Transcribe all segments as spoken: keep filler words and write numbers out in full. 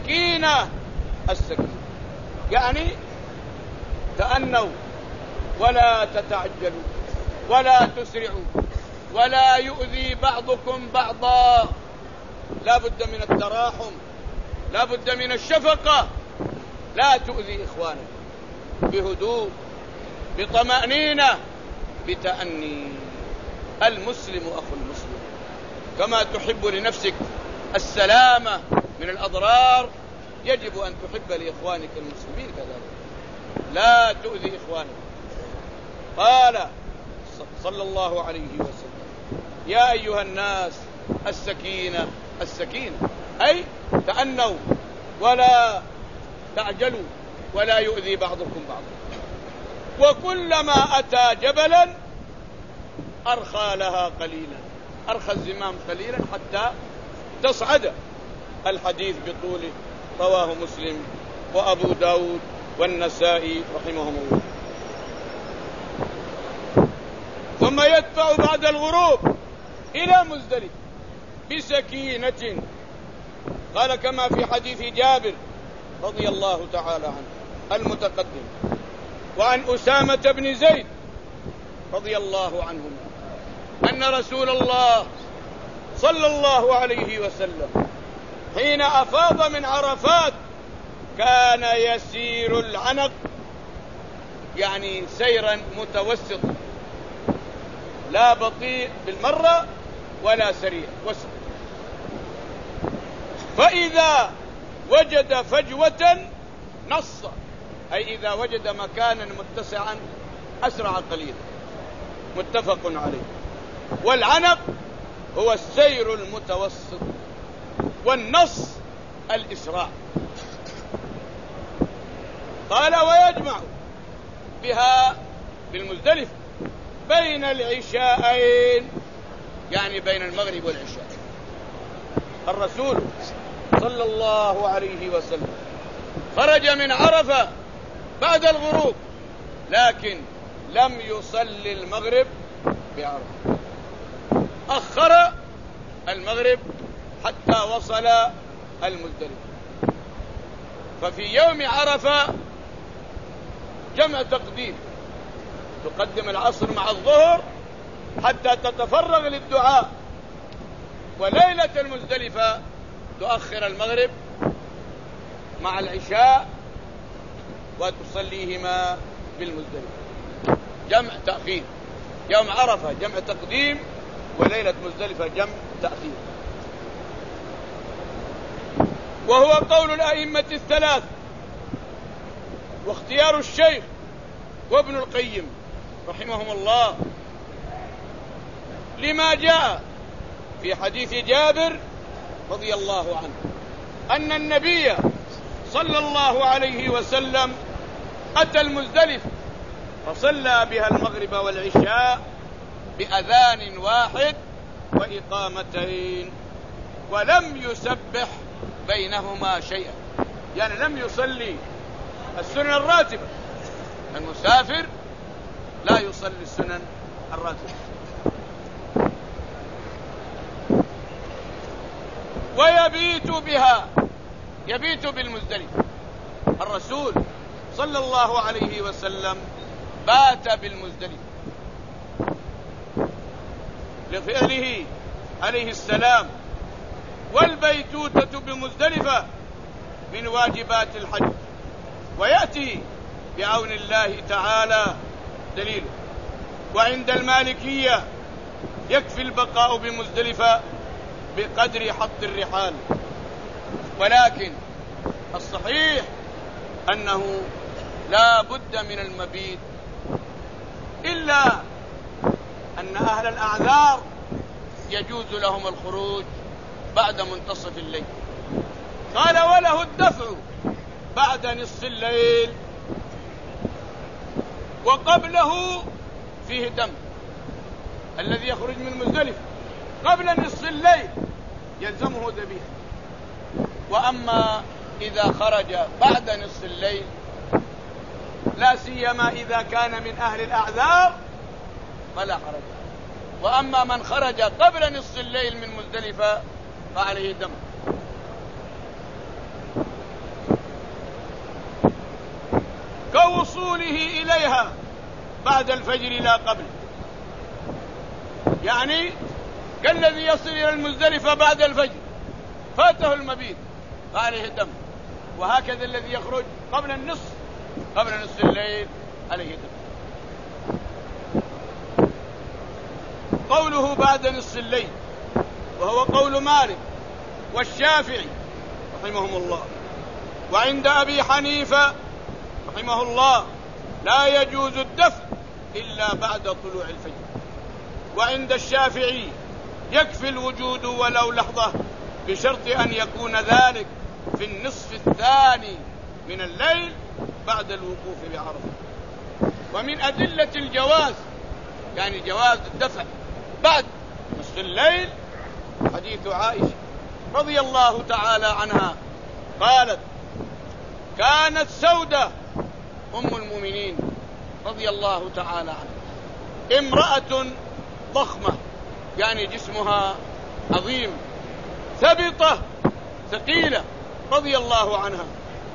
السكينة السكينة، يعني تأنوا ولا تتعجلوا ولا تسرعوا ولا يؤذي بعضكم بعضا. لا بد من التراحم، لا بد من الشفقة، لا تؤذي إخوانك، بهدوء، بطمأنينة، بتأني. المسلم أخو المسلم، كما تحب لنفسك السلامة من الأضرار يجب أن تحب لإخوانك المسلمين كذلك، لا تؤذي إخوانك. قال صلى الله عليه وسلم: يا أيها الناس السكينة السكينة، أي تأنوا ولا تعجلوا ولا يؤذي بعضكم بعضا. وكلما أتى جبلا أرخى لها قليلا، أرخى الزمام قليلا حتى تصعد. الحديث بطوله رواه مسلم وأبو داود والنسائي رحمهم الله. ثم يدفع بعد الغروب إلى مزدلفة بسكينة، قال كما في حديث جابر رضي الله تعالى عنه المتقدم، وعن أسامة بن زيد رضي الله عنهما أن رسول الله صلى الله عليه وسلم حين أفاض من عرفات كان يسير العنق، يعني سيرا متوسطا، لا بطيء بالمرة ولا سريع، وسط. فإذا وجد فجوة نص، أي إذا وجد مكانا متسعا أسرع قليلا، متفق عليه. والعنق هو السير المتوسط، والنص الإسراع. قال: ويجمع بها بالمزدلفة بين العشاءين، يعني بين المغرب والعشاء. الرسول صلى الله عليه وسلم خرج من عرفة بعد الغروب، لكن لم يصلي المغرب بعرفة، أخر المغرب حتى وصل المزدلفة. ففي يوم عرفة جمع تقديم، تقدم العصر مع الظهر حتى تتفرغ للدعاء، وليلة المزدلفة تؤخر المغرب مع العشاء وتصليهما بالمزدلفة. جمع تأخير، يوم عرفة جمع تقديم، وليلة مزدلفة جمع تأخير. وهو قول الأئمة الثلاث، واختيار الشيخ وابن القيم رحمهم الله، لما جاء في حديث جابر رضي الله عنه أن النبي صلى الله عليه وسلم أتى المزدلفة فصلى بها المغرب والعشاء بأذان واحد وإقامتين، ولم يسبح بينهما شيئا، يعني لم يصلي السنن الراتبة. المسافر لا يصلي السنن الراتبة. ويبيت بها، يبيت بالمزدلفة. الرسول صلى الله عليه وسلم بات بالمزدلفة لفعله عليه السلام. والبيتوتة بمزدلفة من واجبات الحج، ويأتي بعون الله تعالى دليله. وعند المالكية يكفي البقاء بمزدلفة بقدر حط الرحال، ولكن الصحيح أنه لا بد من المبيت، إلا أن أهل الأعذار يجوز لهم الخروج بعد منتصف الليل. قال: وله الدفع بعد نصف الليل، وقبله فيه دم. الذي يخرج من مزدلفة قبل نصف الليل يلزمه ذبيحة، وأما إذا خرج بعد نصف الليل، لا سيما إذا كان من أهل الأعذار، فلا حرج. وأما من خرج قبل نصف الليل من مزدلفة فعليه دم. وصوله إليها بعد الفجر لا قبل. يعني كالذي يصل إلى المزدلفة بعد الفجر فاته المبيت فعليه الدم، وهكذا الذي يخرج قبل النصف قبل نصف الليل عليه دم. قوله بعد نصف الليل وهو قول مالك والشافعي رحمهم الله، وعند أبي حنيفة رحمه الله لا يجوز الدفع إلا بعد طلوع الفجر، وعند الشافعي يكفي الوجود ولو لحظة بشرط أن يكون ذلك في النصف الثاني من الليل بعد الوقوف بعرفة. ومن أدلة الجواز يعني جواز الدفع بعد نصف الليل حديث عائشة رضي الله تعالى عنها قالت: كانت سودة أم المؤمنين رضي الله تعالى عنها امرأة ضخمة، يعني جسمها عظيم، ثبطة ثقيلة رضي الله عنها،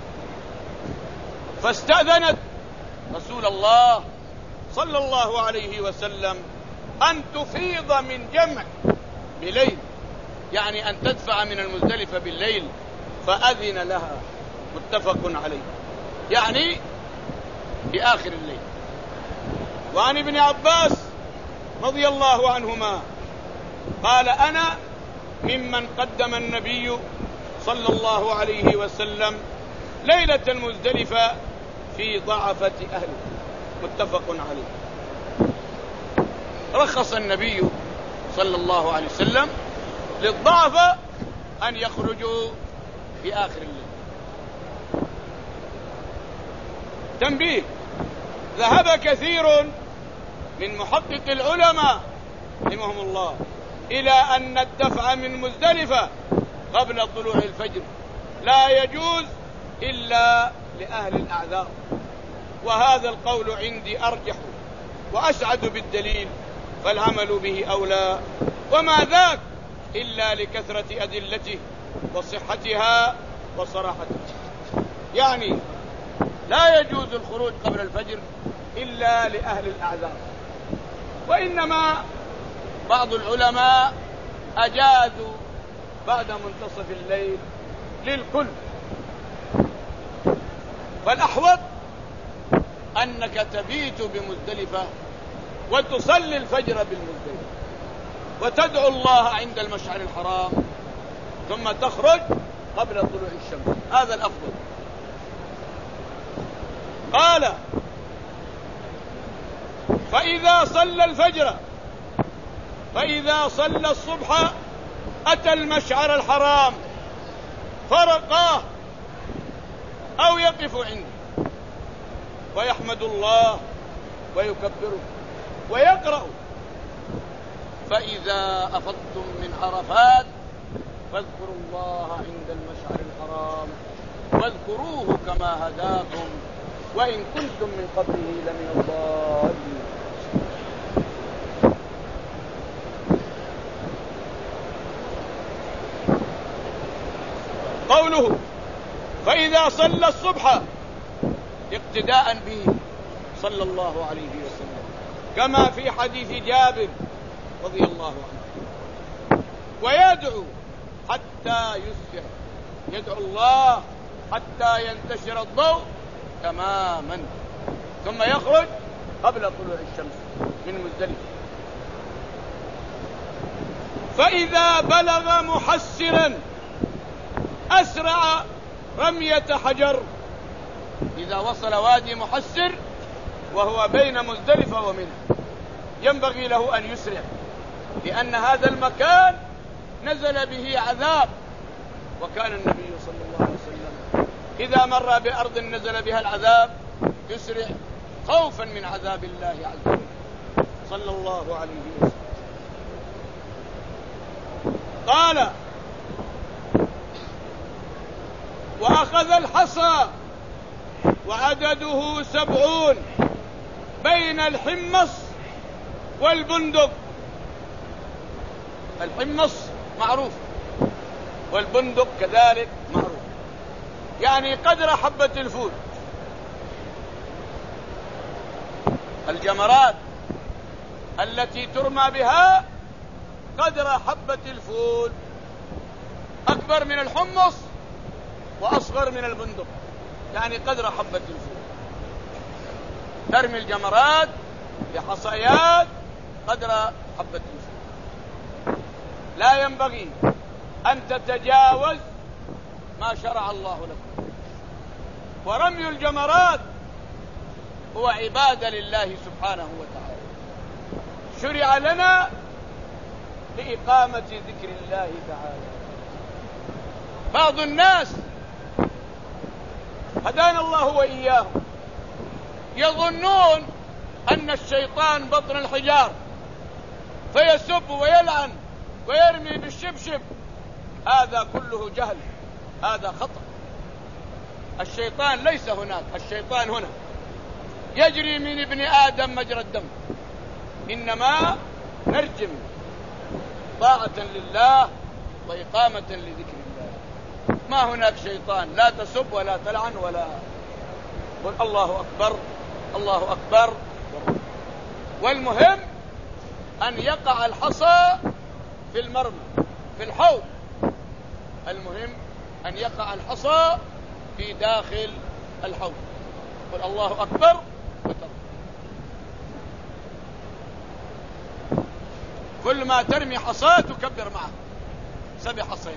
فاستأذنت رسول الله صلى الله عليه وسلم أن تفيض من جمع بليل، يعني أن تدفع من المزدلفة بالليل، فأذن لها، متفق عليه، يعني في آخر الليل. وعن ابن عباس رضي الله عنهما قال: أنا ممن قدم النبي صلى الله عليه وسلم ليلة المزدلفة في ضعفة أهله، متفق عليه. رخص النبي صلى الله عليه وسلم للضعفة أن يخرجوا في آخر الليل. تنبيه: ذهب كثير من محقق العلماء رحمهم الله إلى أن الدفع من مزدلفة قبل طلوع الفجر لا يجوز إلا لأهل الأعذار، وهذا القول عندي أرجح وأسعد بالدليل، فالعمل به أولى، وما ذاك إلا لكثرة أدلته وصحتها وصراحتها. يعني لا يجوز الخروج قبل الفجر إلا لأهل الأعذار، وإنما بعض العلماء أجازوا بعد منتصف الليل للكل. فالأحوط أنك تبيت بمزدلفة وتصلي الفجر بالمزدلفة وتدعو الله عند المشعر الحرام ثم تخرج قبل طلوع الشمس، هذا الأفضل. قال: فإذا صلى الفجر فإذا صلى الصبح أتى المشعر الحرام فرقاه أو يقف عنده ويحمد الله ويكبره ويقرأ: فإذا أفضتم من عرفات فاذكروا الله عند المشعر الحرام واذكروه كما هداكم وإن كنتم من قبله لمن الضالين. قوله فإذا صلى الصبح اقتداء به صلى الله عليه وسلم، كما في حديث جابر رضي الله عنه، ويدعو حتى يسفر، يدعو الله حتى ينتشر الضوء تماما، ثم يخرج قبل طلوع الشمس من مزدلفة. فإذا بلغ محسرا أسرع رمية حجر، إذا وصل وادي محسر وهو بين مزدلفة ومنى ينبغي له أن يسرع، لأن هذا المكان نزل به عذاب، وكان النبي صلى الله عليه وسلم إذا مر بأرض نزل بها العذاب يسرع خوفا من عذاب الله عز وجل صلى الله عليه وسلم. قال: وأخذ الحصى وعدده سبعون بين الحمص والبندق. الحمص معروف والبندق كذلك معروف، يعني قدر حبة الفول، الجمرات التي ترمى بها قدر حبة الفول، أكبر من الحمص وأصغر من البندق، يعني قدر حبة الفول. ترمي الجمرات بحصيات قدر حبة الفول. لا ينبغي أن تتجاوز ما شرع الله لك. ورمي الجمرات هو عبادة لله سبحانه وتعالى، شرع لنا لإقامة ذكر الله تعالى. بعض الناس هدانا الله وإياهم يظنون أن الشيطان بطن الحجار فيسب ويلعن ويرمي بالشبشب. هذا كله جهل، هذا خطأ. الشيطان ليس هناك، الشيطان هنا يجري من ابن آدم مجرى الدم، إنما نرجم طاعة لله وإقامة لذكر الله. ما هناك شيطان، لا تسب ولا تلعن ولا قل الله أكبر الله أكبر. والمهم أن يقع الحصى في المرمى في الحوض، المهم أن يقع الحصى في داخل الحوض. قل الله أكبر وترى. كل ما ترمي حصى تكبر معه سبع حصيات.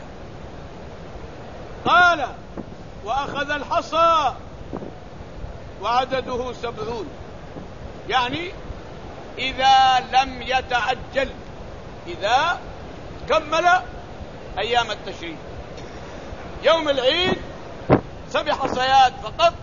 قال وأخذ الحصى وعدده سبعون، يعني إذا لم يتعجل، إذا كمل أيام التشريق. يوم العيد سبع حصيات فقط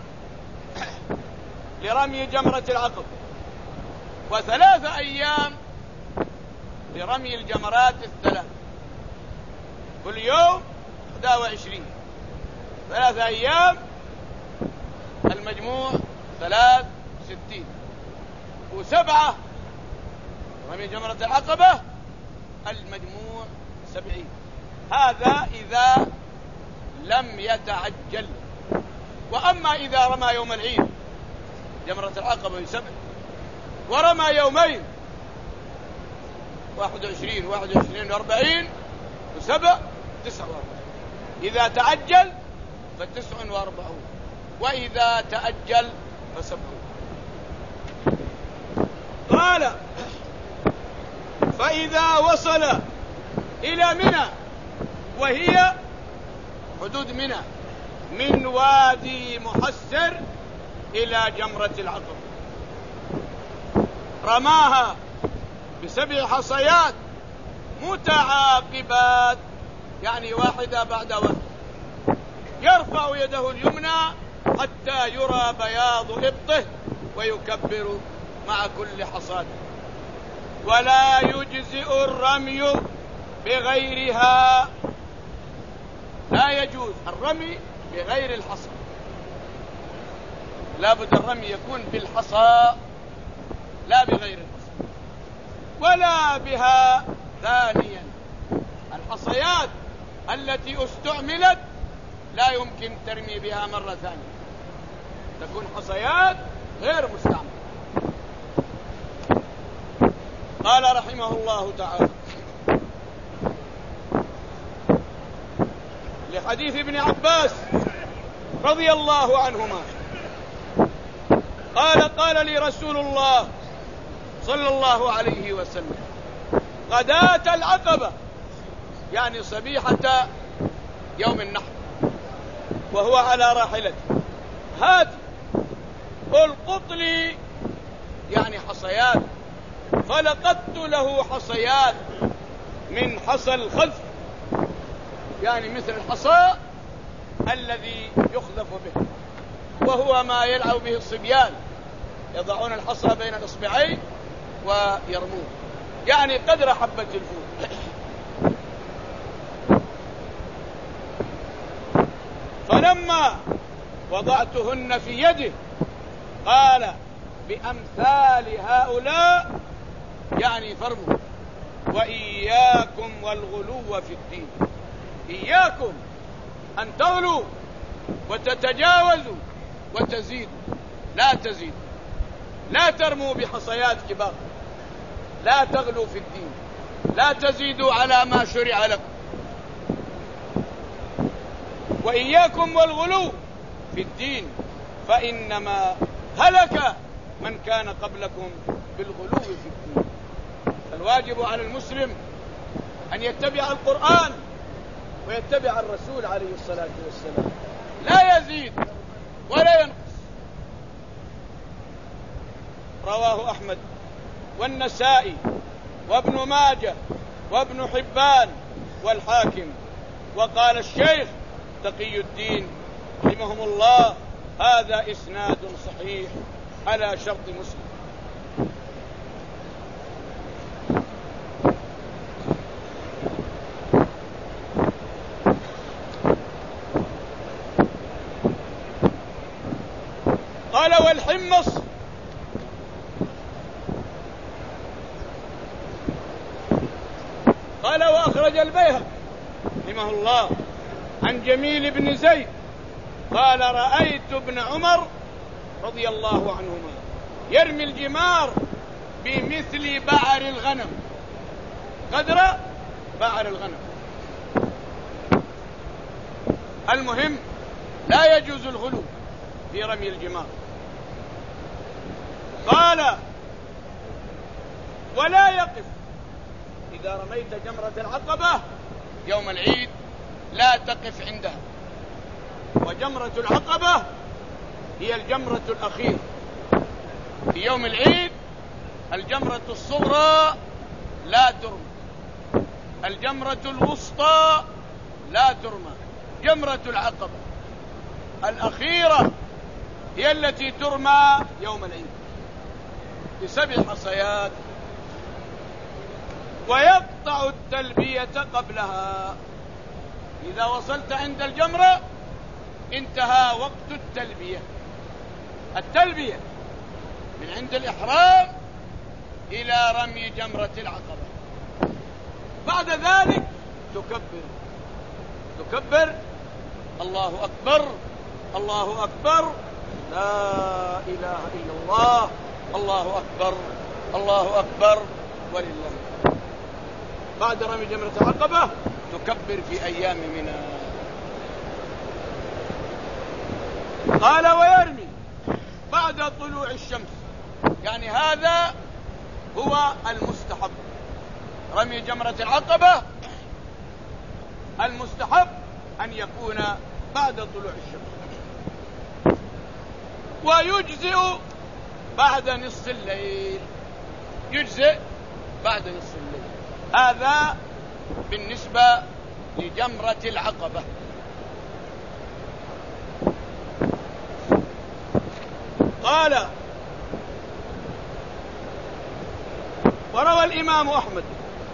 لرمي جمرة العقبة، وثلاثة أيام لرمي الجمرات الثلاث، كل يوم إحدى وعشرين، ثلاثة أيام المجموع ثلاث ستين، وسبعة رمي جمرة العقبة المجموع سبعين. هذا إذا لم يتعجل. وأما إذا رمى يوم العيد جمرة العقبة بسبع، ورمى يومين واحد وعشرين واحد وعشرين واربعين وسبع تسع واربعين، إذا تعجل فتسع واربعون، وإذا تأجل فسبعون. قال فإذا وصل إلى منى، وهي حدود منى من وادي محسر إلى جمرة العقبة، رماها بسبع حصيات متعاقبات، يعني واحدة بعد واحدة، يرفع يده اليمنى حتى يرى بياض إبطه ويكبر مع كل حصاد. ولا يجزئ الرمي بغيرها، لا يجوز الرمي بغير الحصى، لا بد الرمي يكون بالحصى لا بغير الحصى. ولا بها ثانيا، الحصيات التي استعملت لا يمكن ترمي بها مرة ثانية، تكون حصيات غير مستعملة. قال رحمه الله تعالى لحديث ابن عباس رضي الله عنهما قال قال لي رسول الله صلى الله عليه وسلم غداة العقبة، يعني صبيحة يوم النحر، وهو على راحلته، هات القط لي، يعني حصيات، فلقدت له حصيات من حصى الخذف، يعني مثل الحصى الذي يخذف به، وهو ما يلعب به الصبيان، يضعون الحصى بين الإصبعين ويرمون، يعني قدر حبة الفول. فلما وضعتهن في يده قال بأمثال هؤلاء، يعني فرموا، وإياكم والغلو في الدين، إياكم أن تغلوا وتتجاوزوا وتزيدوا، لا تزيدوا. لا ترموا بحصيات كبار، لا تغلوا في الدين، لا تزيدوا على ما شرع لكم، وإياكم والغلو في الدين، فإنما هلك من كان قبلكم بالغلو في الدين. فالواجب على المسلم أن يتبع القرآن ويتبع الرسول عليه الصلاة والسلام، لا يزيد ولا ينقص. رواه أحمد والنسائي وابن ماجه وابن حبان والحاكم. وقال الشيخ تقي الدين رحمهم الله: هذا إسناد صحيح على شرط مسلم. قال: والحمص قال: وأخرج البيهقي رحمه الله عن جميل بن زيد قال: رأيت ابن عمر رضي الله عنهما يرمي الجمار بمثل بعر الغنم، قدر بعر الغنم. المهم لا يجوز الغلو في رمي الجمار. قال: ولا يقف إذا رميت جمرة العقبة يوم العيد، لا تقف عندها. وجمرة العقبة هي الجمرة الأخيرة في يوم العيد. الجمرة الصغرى لا ترمى، الجمرة الوسطى لا ترمى، جمرة العقبة الأخيرة هي التي ترمى يوم العيد بسبع حصيات. ويقطع التلبية قبلها. إذا وصلت عند الجمرة انتهى وقت التلبية. التلبية من عند الإحرام إلى رمي جمرة العقبة. بعد ذلك تكبر تكبر الله أكبر الله أكبر، لا إله إلا الله، الله أكبر الله أكبر ولله. بعد رمي جمرة العقبة تكبر في أيام منى. قال: ويرمي بعد طلوع الشمس، يعني هذا هو المستحب. رمي جمرة العقبة المستحب أن يكون بعد طلوع الشمس، ويجزئ بعد نصف الليل، يجزئ بعد نصف الليل. هذا بالنسبة لجمرة العقبة. قال: وروى الإمام أحمد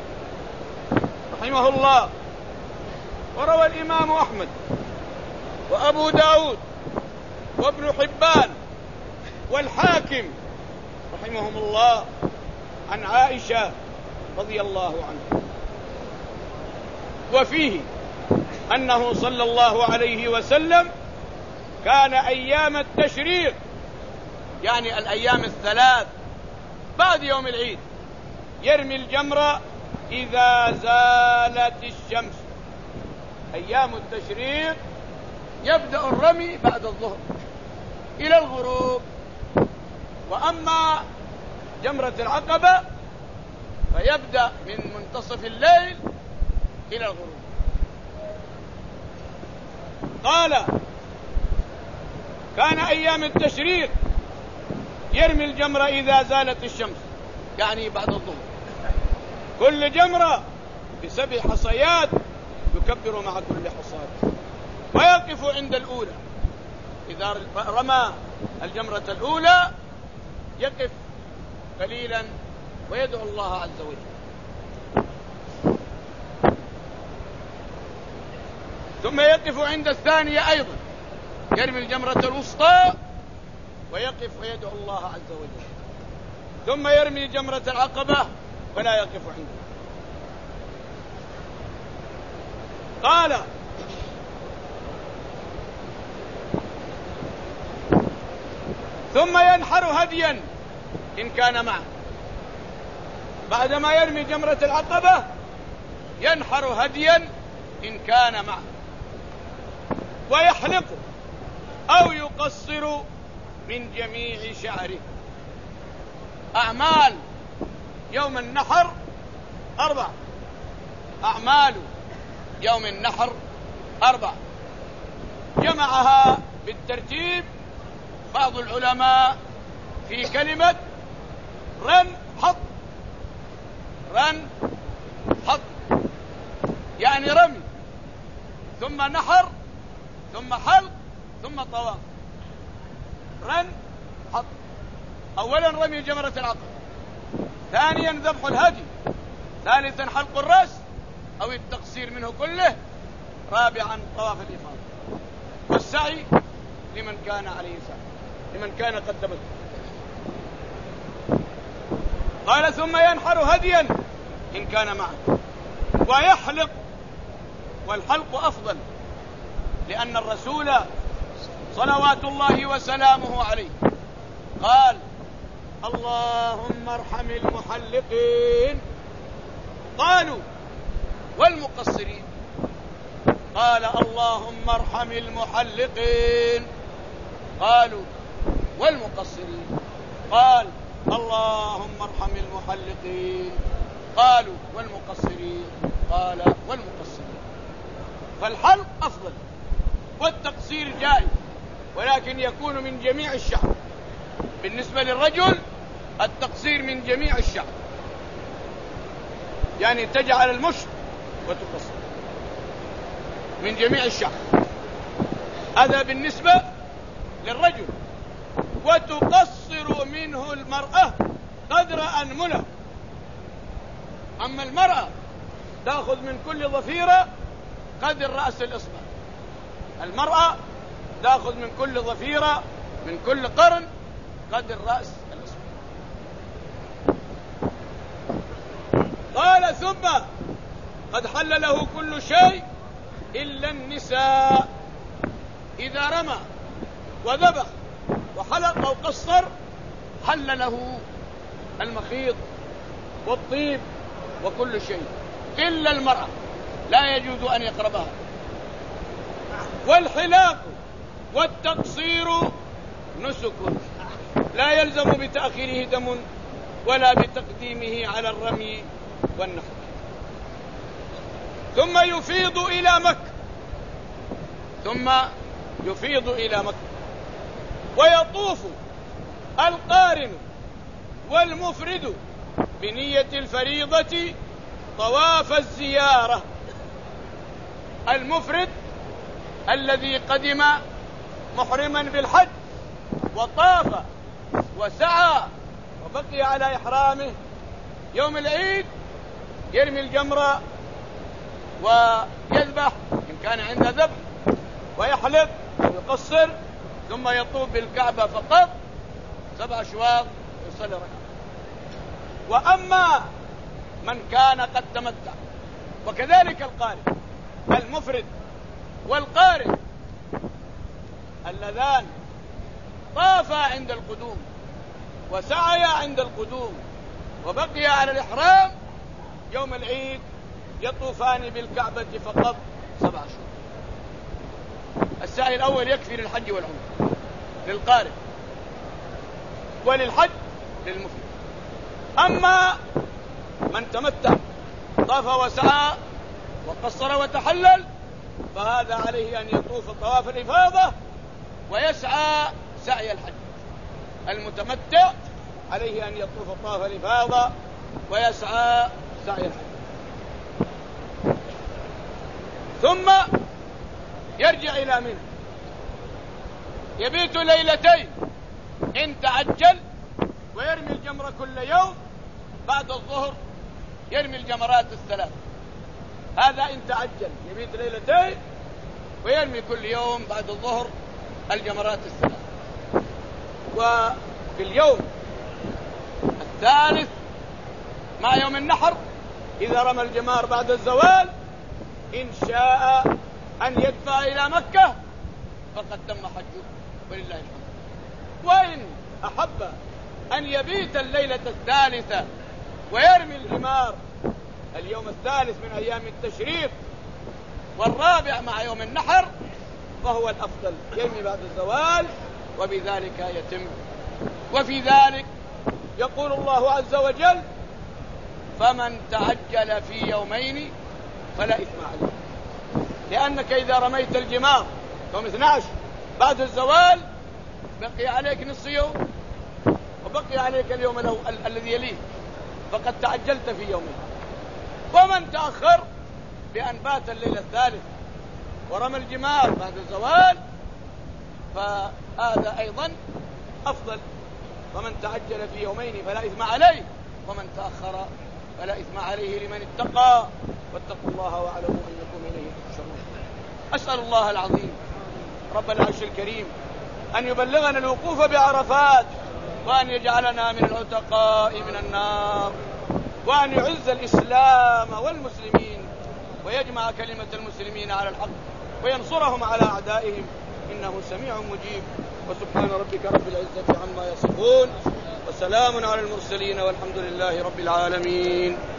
رحمه الله وروى الإمام أحمد وأبو داود وابن حبان والحاكم رحمهم الله عن عائشة رضي الله عنها، وفيه أنه صلى الله عليه وسلم كان أيام التشريق، يعني الأيام الثلاث بعد يوم العيد، يرمي الجمرة إذا زالت الشمس. أيام التشريق يبدأ الرمي بعد الظهر إلى الغروب. وأما جمرة العقبة فيبدأ من منتصف الليل إلى الغروب. قال: كان أيام التشريق يرمي الجمرة إذا زالت الشمس، يعني بعد الظهر، كل جمرة بسبع حصيات يكبر مع كل حصاة، ويقف عند الأولى. إذا رمى الجمرة الأولى يقف قليلا ويدعو الله عز وجل، ثم يقف عند الثانية أيضا، يرمي الجمرة الوسطى ويقف ويدعو الله عز وجل، ثم يرمي جمرة العقبة ولا يقف عنده. قال: ثم ينحر هديا إن كان معه. بعدما يرمي جمرة العقبة ينحر هديا إن كان معه، ويحلق أو يقصر من جميع شعره. أعمال يوم النحر أربع. أعمال يوم النحر أربع، جمعها بالترتيب بعض العلماء في كلمة رن حط. رن حط يعني رمي ثم نحر ثم حلق ثم طواف. رن حط، أولا رمي جمرة العقبة، ثانيا ذبح الهدي، ثالثا حلق الرأس أو التقصير منه كله، رابعا طواف الإفاضة والسعي لمن كان عليه سعي، لمن كان قد تمتع. قال ثم ينحر هديا إن كان معه، ويحلق، والحلق أفضل، لأن الرسول صلوات الله وسلامه عليه قال اللهم ارحم المحلقين. قالوا والمقصرين؟ قال اللهم ارحم المحلقين. قالوا والمقصرين؟ قال اللهم ارحم المحلقين. قالوا والمقصرين؟ قال والمقصرين. فالحلق أفضل والتقصير جائز، ولكن يكون من جميع الشعر. بالنسبة للرجل التقصير من جميع الشعر، يعني تجعل المشط وتقصر من جميع الشعر، هذا بالنسبة للرجل. وتقصر منه المرأة قدر أنملة. أما المرأة تأخذ من كل ضفيرة قدر رأس الإصبع. المرأة تأخذ من كل ضفيرة من كل قرن قدر رأس الإصبع. قال ثم قد حل له كل شيء إلا النساء. إذا رمى وذبح وحلق أو قصر حل له المخيط والطيب وكل شيء إلا المرأة، لا يجوز أن يقربها. والحلاق والتقصير نسك، لا يلزم بتأخيره دم ولا بتقديمه على الرمي والنحر. ثم يفيض إلى مكة ثم يفيض إلى مكة ويطوف القارن والمفرد بنية الفريضة طواف الزيارة. المفرد الذي قدم محرما بالحج وطاف وسعى وبقي على إحرامه يوم العيد يرمي الجمرة ويذبح إن كان عنده ذبح، ويحلق ويقصر، ثم يطوف بالكعبة فقط سبع أشواط ويصلي ركعة. وأما من كان قد تمتع، وكذلك القارن، المفرد والقارن اللذان طافا عند القدوم وسعيا عند القدوم وبقي على الإحرام يوم العيد يطوفان بالكعبة فقط سبع أشهر. السعي الأول يكفي للحج والعمرة للقارن، وللحج للمفرد. أما من تمتع طاف وسعى وقصر وتحلل فهذا عليه أن يطوف طواف الإفاضة ويسعى سعي الحج. المتمتع عليه أن يطوف طواف الإفاضة ويسعى سعي الحج، ثم يرجع إلى منى يبيت ليلتين إن تعجل، ويرمي الجمرة كل يوم بعد الظهر، يرمي الجمرات الثلاث. هذا إن تعجل يبيت ليلتين ويرمي كل يوم بعد الظهر الجمرات الثلاث. وفي اليوم الثالث مع يوم النحر إذا رمى الجمار بعد الزوال إن شاء أن يدفع إلى مكة فقد تم حجه ولله الحمد. وإن أحب أن يبيت الليلة الثالثة ويرمي الجمار اليوم الثالث من أيام التشريق والرابع مع يوم النحر، فهو الأفضل يرمي بعد الزوال، وبذلك يتم. وفي ذلك يقول الله عز وجل: فمن تعجل في يومين فلا إثم عليه. لأنك إذا رميت الجمار يوم اثني عشر بعد الزوال بقي عليك نصف يوم وبقي عليك اليوم ال ال الذي يليه، فقد تعجلت في يومين. ومن تأخر بأن بات الليلة الثالث ورمى الجمار بعد الزوال فهذا أيضا أفضل. فمن تعجل في يومين فلا إثم عليه، ومن تأخر فلا إثم عليه لمن اتقى. واتقوا الله واعلموا أنكم إليه تحشرون. أسأل الله العظيم رب العرش الكريم أن يبلغنا الوقوف بعرفات، وأن يجعلنا من العتقاء من النار، وأن يعز الإسلام والمسلمين، ويجمع كلمة المسلمين على الحق، وينصرهم على أعدائهم، إنه سميع مجيب. وسبحان ربك رب العزة عما يصفون، وسلام على المرسلين، والحمد لله رب العالمين.